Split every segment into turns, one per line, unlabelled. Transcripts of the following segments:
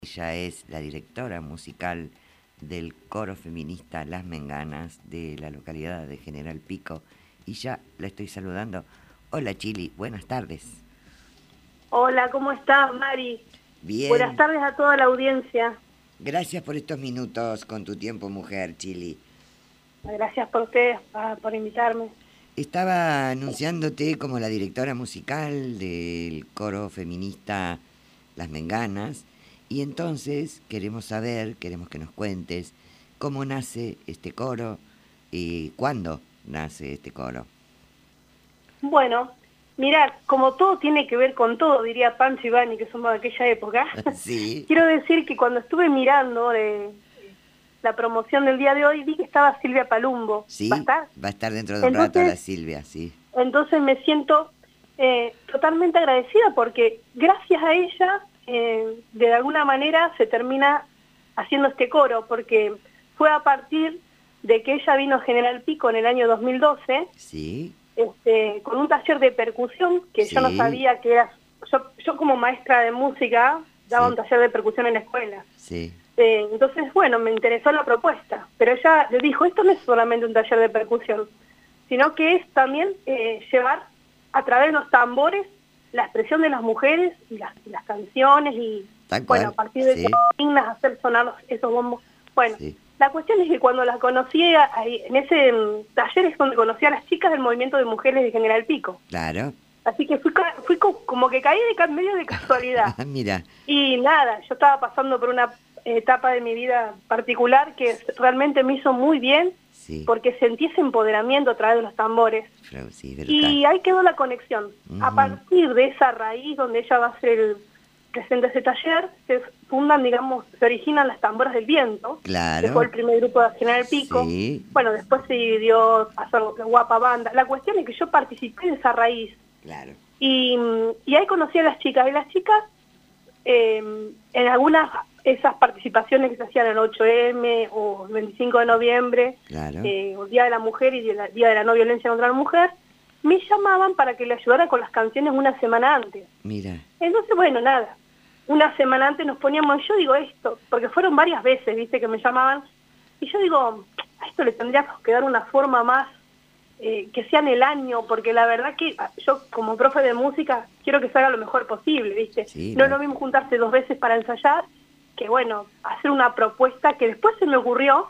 Ella es la directora musical del coro feminista Las Menganas de la localidad de General Pico y ya la estoy saludando. Hola Chili, buenas tardes.
Hola, ¿cómo estás, Mari? Buenas
Bien,
tardes a toda la audiencia.
gracias por estos minutos con tu tiempo, mujer Chili.
Gracias por ustedes, por invitarme.
Estaba anunciándote como la directora musical del coro feminista Las Menganas y entonces queremos que nos cuentes cómo nace este coro y cuándo nace este coro.
Bueno, mirá, como todo tiene que ver con todo, diría Pancho y Bani, que somos de aquella época,
Sí,
quiero decir que cuando estuve mirando la promoción del día de hoy, vi que estaba Silvia Palumbo. ¿Va a
sí,
estar?
va a estar dentro de un rato la
Entonces,
Silvia, sí.
entonces me siento totalmente agradecida porque gracias a ella, de alguna manera se termina haciendo este coro, porque fue a partir de que ella vino a General Pico en el año 2012,
Sí,
con un taller de percusión, que yo no
sí,
sabía que era, yo como maestra de música daba un
sí,
taller de percusión en la escuela.
sí,
Entonces, bueno, me interesó la propuesta, pero ella le dijo, esto no es solamente un taller de percusión, sino que es también llevar a través de los tambores la expresión de las mujeres y las canciones y,
tal
bueno, a
cual,
partir de
sí,
consignas hacer sonar esos bombos. Bueno,
sí,
la cuestión es que cuando las conocí ahí, en ese taller es donde conocí a las chicas del movimiento de mujeres de General Pico.
claro.
Así que como que caí medio de casualidad.
Mira,
Y nada, yo estaba pasando por una etapa de mi vida particular que realmente me hizo muy bien
sí,
porque sentí ese empoderamiento a través de los tambores.
sí, brutal.
Y ahí quedó la conexión. A
Ujú,
partir de esa raíz donde ella va a ser el presente ese taller, se fundan, digamos, se originan las Tamboras del Viento, que fue
claro,
el primer grupo de General Pico.
sí,
Bueno, después se dividió a hacer Guapa Banda. La cuestión es que yo participé de esa raíz
claro.
y ahí conocí a las chicas. Y las chicas, en algunas esas participaciones que se hacían el 8M o el 25 de noviembre,
Claro,
o el Día de la Mujer y el Día de la No Violencia contra la Mujer, me llamaban para que le ayudara con las canciones una semana antes.
mira,
Entonces, bueno, nada, una semana antes nos poníamos, yo digo esto, porque fueron varias veces, viste, que me llamaban, y yo digo, a esto le tendría que dar una forma más, que sea en el año, porque la verdad que yo como profe de música quiero que se haga lo mejor posible, viste.
sí,
No es lo mismo juntarse 2 veces para ensayar, que bueno, hacer una propuesta que después se me ocurrió,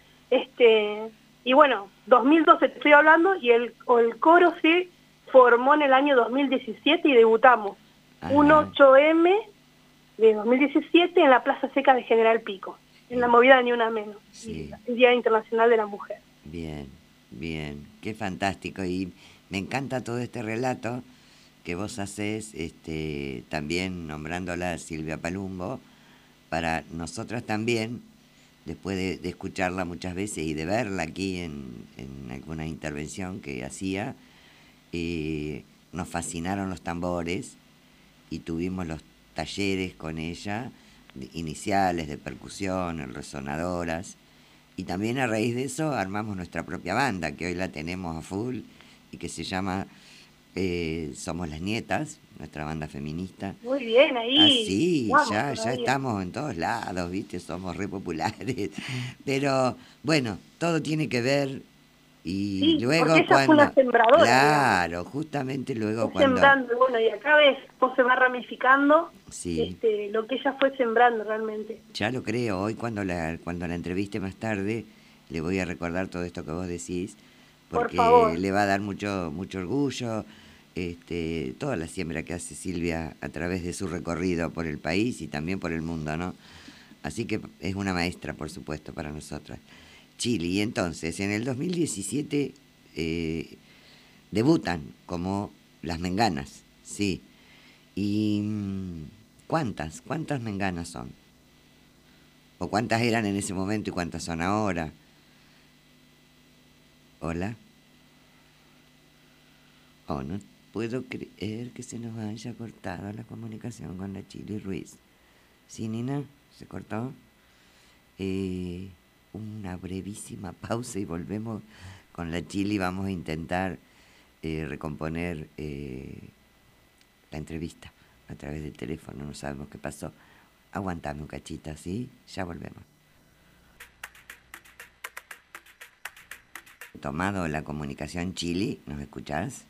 y bueno, 2012 te estoy hablando, y el coro se formó en el año 2017 y debutamos un
ajá,
8M de 2017 en la Plaza Seca de General Pico, en la movida Ni Una Menos, y
sí,
el Día Internacional de la Mujer.
bien, bien, qué fantástico y me encanta todo este relato que vos haces, también nombrándola a Silvia Palumbo, para nosotras también, después de escucharla muchas veces y de verla aquí en alguna intervención que hacía, nos fascinaron los tambores y tuvimos los talleres con ella, iniciales de percusión, en resonadoras, y también a raíz de eso armamos nuestra propia banda, que hoy la tenemos a full y que se llama Somos las Nietas, nuestra banda feminista.
Muy bien, ahí
Así,
vamos
ya
todavía.
estamos en todos lados, ¿viste? Somos re populares. Pero bueno, todo tiene que ver y
Sí,
luego
porque ella fue una
cuando,
sembradora, digamos.
claro, justamente luego
Fue
cuando,
sembrando, bueno, y acá ves cómo se va ramificando
sí,
lo que ella fue sembrando realmente.
ya lo creo, hoy cuando la entreviste más tarde, le voy a recordar todo esto que vos decís,
Por
porque
favor.
le va a dar mucho, mucho orgullo, toda la siembra que hace Silvia a través de su recorrido por el país y también por el mundo, ¿no? Así que es una maestra, por supuesto, para nosotras. Chile, y entonces, en el 2017 debutan como Las Menganas, sí. ¿Y cuántas Menganas son? ¿O cuántas eran en ese momento y cuántas son ahora? Hola. Oh, no puedo creer que se nos haya cortado la comunicación con la Chili Ruiz. ¿Sí, Nina? ¿Se cortó? Eh, una brevísima pausa y volvemos con la Chili. Vamos a intentar recomponer la entrevista a través del teléfono. No sabemos qué pasó. Aguantame un cachito, ¿sí? Ya volvemos. Tomado la comunicación, Chili, ¿nos escuchás?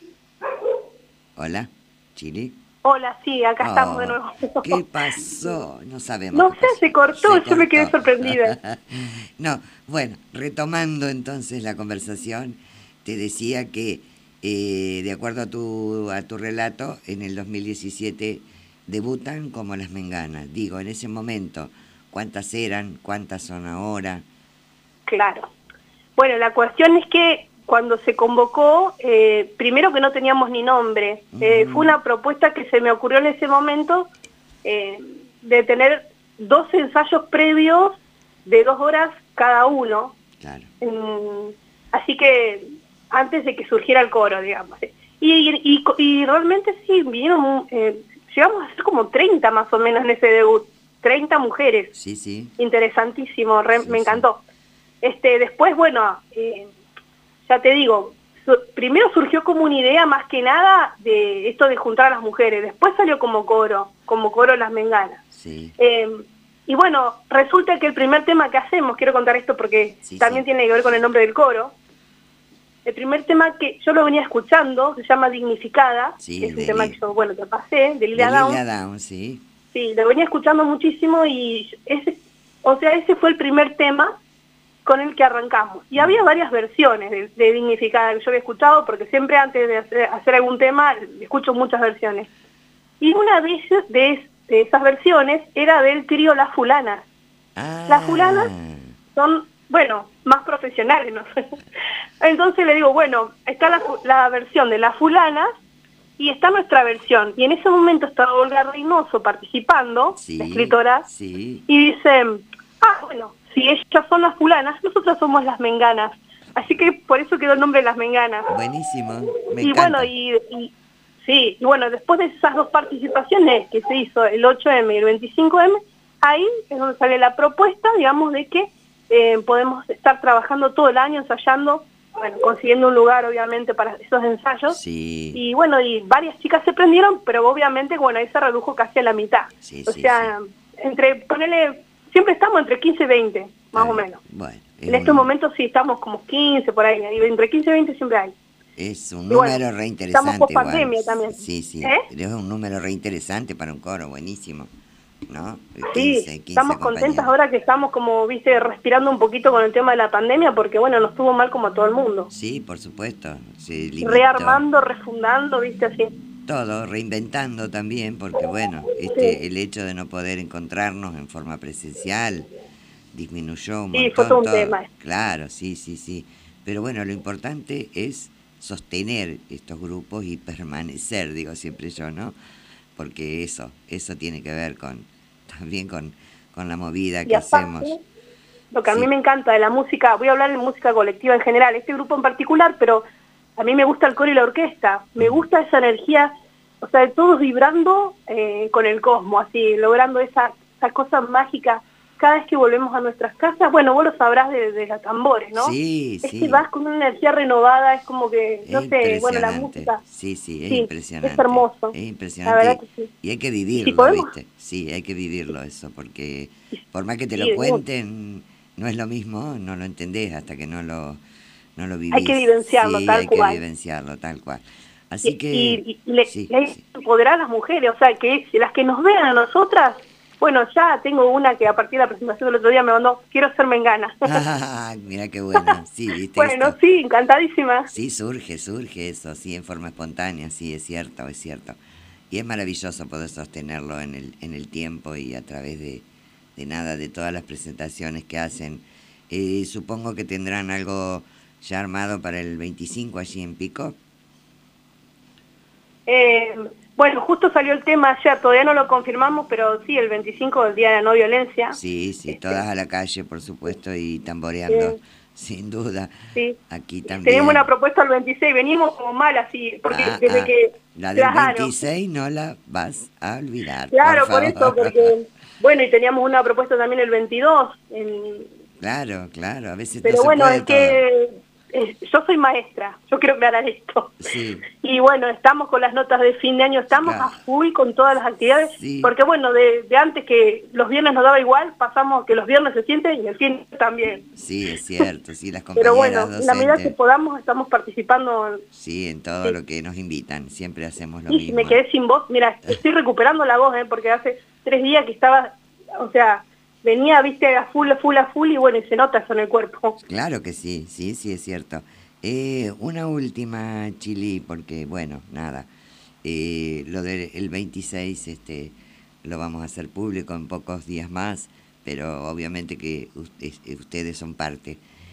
Hola, Chili.
Hola, sí, acá estamos de nuevo.
¿Qué pasó? No sabemos.
No
qué
sé,
pasó.
se cortó,
Se
yo me quedé
cortó.
sorprendida.
No, bueno, retomando entonces la conversación, te decía que de acuerdo a tu relato, en el 2017 debutan como Las Menganas. Digo, en ese momento, ¿cuántas eran? ¿Cuántas son ahora?
Claro. Bueno, la cuestión es que cuando se convocó, primero que no teníamos ni nombre, fue una propuesta que se me ocurrió en ese momento de tener 2 ensayos previos de 2 horas cada uno.
Claro.
Así que antes de que surgiera el coro, digamos. Y realmente sí, vinieron, llegamos a ser como 30 más o menos en ese debut, 30 mujeres.
Sí, sí.
Interesantísimo,
Sí,
me
sí.
encantó. Después, bueno, ya te digo, primero surgió como una idea más que nada de esto de juntar a las mujeres, después salió como coro Las Menganas.
Sí.
Y bueno, resulta que el primer tema que hacemos, quiero contar esto porque también tiene que ver con el nombre del coro, el primer tema que yo lo venía escuchando, se llama Dignificada,
Sí,
que es un tema que yo, bueno, te pasé, de Lilia
Down, sí.
Sí, lo venía escuchando muchísimo y ese fue el primer tema con el que arrancamos. Y había varias versiones de Dignificada que yo había escuchado, porque siempre antes de hacer algún tema, escucho muchas versiones. Y una de esas versiones era del trío Las Fulanas. Las Fulanas son, bueno, más profesionales, ¿no? Entonces le digo, bueno, está la versión de Las Fulanas y está nuestra versión. Y en ese momento estaba Olga Reynoso participando, la escritora, y dice, bueno, si ellas son las fulanas, nosotras somos las menganas. Así que por eso quedó el nombre de Las Menganas.
Buenísimo, me
encanta.
Bueno,
Sí, y bueno, después de esas 2 participaciones que se hizo, el 8M y el 25M, ahí es donde sale la propuesta, digamos, de que podemos estar trabajando todo el año ensayando, bueno, consiguiendo un lugar obviamente para esos ensayos.
Sí.
Y bueno, y varias chicas se prendieron, pero obviamente, bueno, ahí se redujo casi a la mitad. Siempre estamos entre 15 y 20, más o menos.
Bueno,
en estos momentos sí estamos como 15 por ahí, entre 15 y 20 siempre hay.
Es un número re interesante.
Estamos post pandemia también.
Sí, es un número re interesante para un coro, buenísimo, ¿no?
15 estamos contentas ahora que estamos como, viste, respirando un poquito con el tema de la pandemia, porque bueno, nos tuvo mal como a todo el mundo.
Sí, por supuesto.
Rearmando, refundando, viste, así.
Todo, reinventando también, porque bueno, el hecho de no poder encontrarnos en forma presencial disminuyó un montón.
Sí, fue todo un tema.
Claro, sí. Pero bueno, lo importante es sostener estos grupos y permanecer, digo siempre yo, ¿no? Porque eso tiene que ver también con la movida que hacemos.
Lo que a mí me encanta de la música, voy a hablar de música colectiva en general, este grupo en particular, pero a mí me gusta el coro y la orquesta, me gusta esa energía, o sea, de todos vibrando con el cosmos, así, logrando esa cosa mágica. Cada vez que volvemos a nuestras casas, bueno, vos lo sabrás de los tambores, ¿no?
Sí.
Que vas con una energía renovada, es como que, no sé, bueno, la música.
Sí, es impresionante.
Es hermoso.
Es impresionante.
La verdad que sí.
Y hay que vivirlo, ¿viste? Sí, hay que vivirlo eso, porque por más que te lo cuenten, no es lo mismo, no lo entendés hasta que no lo vivís.
Hay que vivenciarlo, tal cual.
Hay que vivenciarlo, tal cual. Así que...
Y empoderar a las mujeres, o sea, que las que nos vean a nosotras. Bueno, ya tengo una que a partir de la presentación del otro día me mandó, quiero ser mengana.
Mira qué bueno, sí, ¿viste?
Bueno, sí, encantadísima.
Sí, surge eso, sí, en forma espontánea, sí, es cierto. Y es maravilloso poder sostenerlo en el tiempo y a través de todas las presentaciones que hacen. Supongo que tendrán algo ya armado para el 25 allí en Pico.
Bueno, justo salió el tema ayer, todavía no lo confirmamos, pero sí, el 25 del Día de la No Violencia.
Sí, todas a la calle, por supuesto, y tamboreando, sin duda.
Sí.
Aquí también.
Tenemos una propuesta el 26, venimos como mal así, porque desde que...
La del 26 no la vas a olvidar,
claro,
por
eso, porque... Bueno, y teníamos una propuesta también el 22.
Claro, a veces
pero
no se
bueno,
puede
es que... yo soy maestra, yo quiero aclarar esto.
Sí.
Y bueno, estamos con las notas de fin de año, estamos
Claro.
a full con todas las actividades,
Sí.
porque bueno, de antes que los viernes nos daba igual, pasamos que los viernes se sienten y el fin también.
Sí, es cierto, sí, las compañeras
Pero bueno, en la medida que
docentes,
podamos estamos participando.
sí, en todo
Sí.
lo que nos invitan, siempre hacemos lo
Y si
mismo.
me quedé sin voz, mira, estoy recuperando la voz, porque hace 3 días que estaba, o sea, venía, viste, a full, y bueno, y se nota eso en el cuerpo.
Claro que sí, sí, sí, es cierto. Una última, Chili, porque, bueno, nada, lo del 26 lo vamos a hacer público en pocos días más, pero obviamente que ustedes son parte.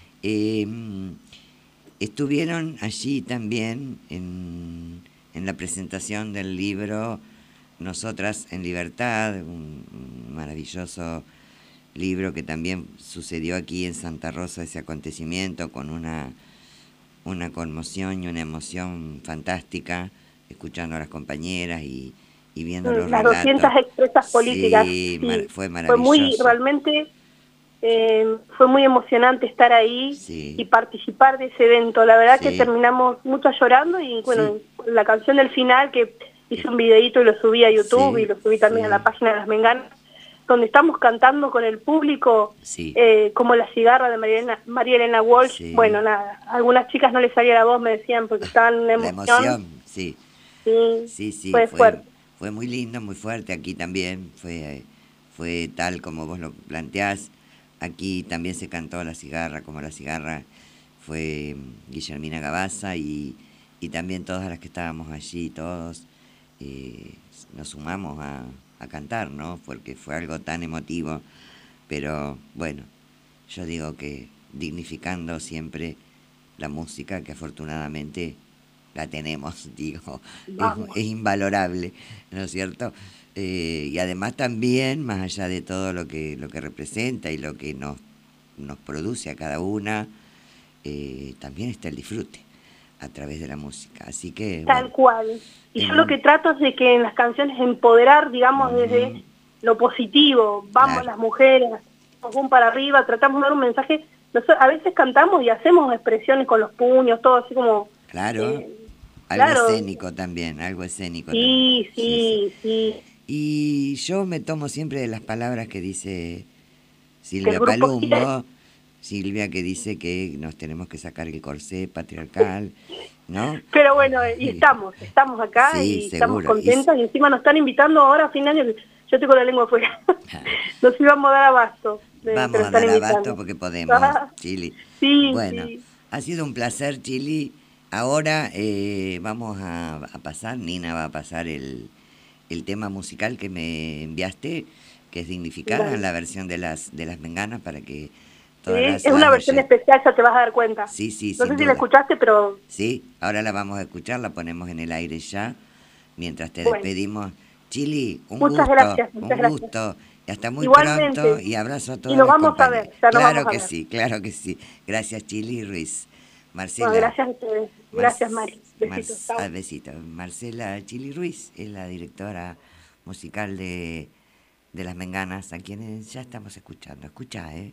Estuvieron allí también en la presentación del libro Nosotras en Libertad, un maravilloso libro que también sucedió aquí en Santa Rosa, ese acontecimiento con una conmoción y una emoción fantástica, escuchando a las compañeras y viendo los
Las
relatos.
200 expresas políticas.
Sí,
Sí,
fue maravilloso.
Fue muy, realmente, fue muy emocionante estar ahí
Sí.
y participar de ese evento. La verdad
Sí.
que terminamos muchas llorando y bueno,
Sí.
la canción del final, que hice un videíto y lo subí a YouTube
Sí,
y lo subí también
sí.
a la página de Las Menganas, donde estamos cantando con el público,
Sí.
como La Cigarra de María Elena Walsh.
Sí.
Bueno, nada, a algunas chicas no les salía la voz, me decían, porque estaban en
La
emoción.
emoción, sí.
Sí,
Sí, sí,
fue fuerte.
fue muy lindo, muy fuerte. Aquí también fue tal como vos lo planteás. Aquí también se cantó La Cigarra, como La Cigarra fue Guillermina Gabaza y también todas las que estábamos allí, todos nos sumamos a cantar, ¿no? Porque fue algo tan emotivo. Pero bueno, yo digo que dignificando siempre la música, que afortunadamente la tenemos, digo,
Vamos.
es invalorable, ¿no es cierto? Y además también, más allá de todo lo que representa y lo que nos produce a cada una, también está el disfrute a través de la música. Así que,
Tal
bueno,
cual. Y yo lo que trato es de que en las canciones empoderar, digamos, desde lo positivo. Vamos
Claro.
las mujeres, vamos para arriba, tratamos de dar un mensaje. Nosotros a veces cantamos y hacemos expresiones con los puños, todo así como...
claro, algo
claro.
escénico también, algo escénico
Sí,
también.
sí.
Y yo me tomo siempre de las palabras que dice
Que
Silvia
el grupo
Palumbo, Silvia que dice que nos tenemos que sacar el corsé patriarcal, ¿no?
Pero bueno, y estamos acá
Sí,
y estamos
seguro.
contentas y encima nos están invitando ahora a fin de año. Yo estoy con la lengua afuera. Nos íbamos a dar abasto.
Vamos a dar abasto porque podemos, Chili.
Sí,
Bueno,
sí.
ha sido un placer, Chili. Ahora vamos a pasar, Nina va a pasar el tema musical que me enviaste, que es Dignificada,
Dale.
en la versión de las Menganas, para que
Sí,
todas las
es una versión
oyentes-
especial, ya te vas a dar cuenta.
Sí, sí,
No
sin
sé si
duda.
la escuchaste, pero
Sí, ahora la vamos a escuchar, la ponemos en el aire ya, mientras te
Bueno.
despedimos. Chili, un
Muchas
gusto,
gracias,
un
muchas gracias.
gusto. Y hasta muy
Igualmente.
pronto y abrazo a todas
Y nos
las
vamos a
compañeras.
ver, ya nos
Claro
vamos a
que
ver.
sí, claro que sí. Gracias, Chili Ruiz. Marcela.
bueno, gracias a ustedes. Gracias, Mari. Besitos. Chao.
Besitos. Marcela Chili Ruiz es la directora musical de Las Menganas, a quienes ya estamos escuchando. Escucha, ¿eh?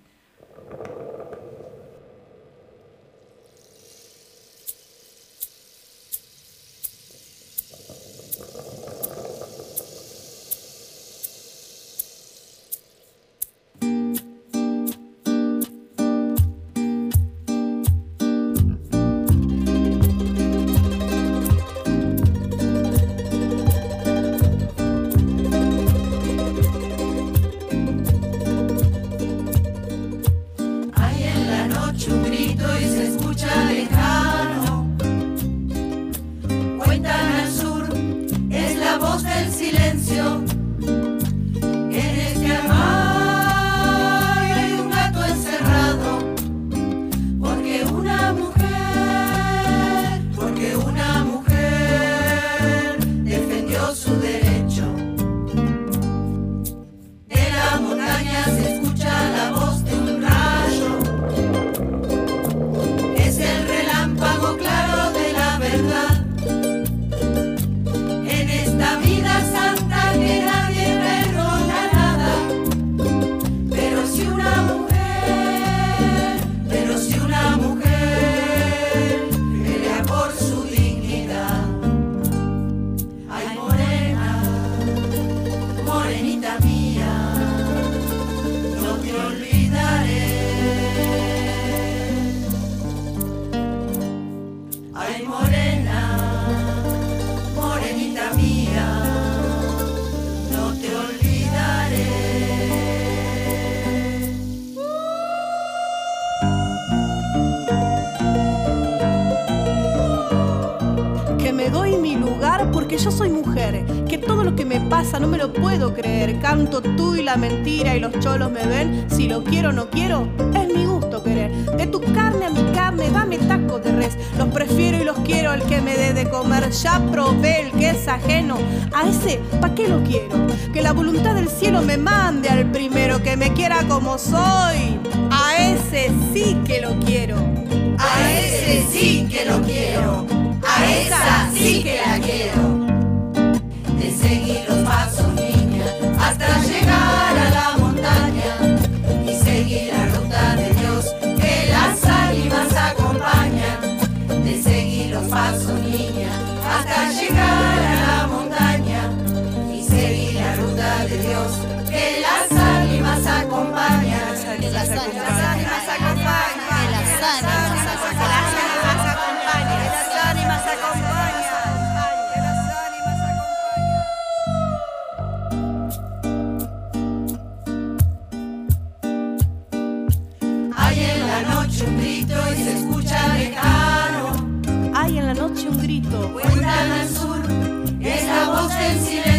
porque yo soy mujer, que todo lo que me pasa no me lo puedo creer. Canto tú y la mentira y los cholos me ven. Si lo quiero o no quiero, es mi gusto querer. De tu carne a mi carne, dame tacos de res. Los prefiero y los quiero al que me dé de comer. Ya probé el que es ajeno, a ese, ¿pa' qué lo quiero? Que la voluntad del cielo me mande al primero, que me quiera como soy. A ese sí que lo quiero.
A ese sí que lo quiero. A esa sí que la quiero. De seguir los pasos, niña, hasta llegar a la montaña y seguir la ruta de Dios que las ánimas acompañan. De seguir los pasos, niña, hasta llegar a la montaña y seguir la ruta de Dios que las ánimas acompañan. Las ánimas acompañan. Un grito y se escucha lejano.
Hay en la noche un grito.
Cuentan al sur, es la voz del silencio.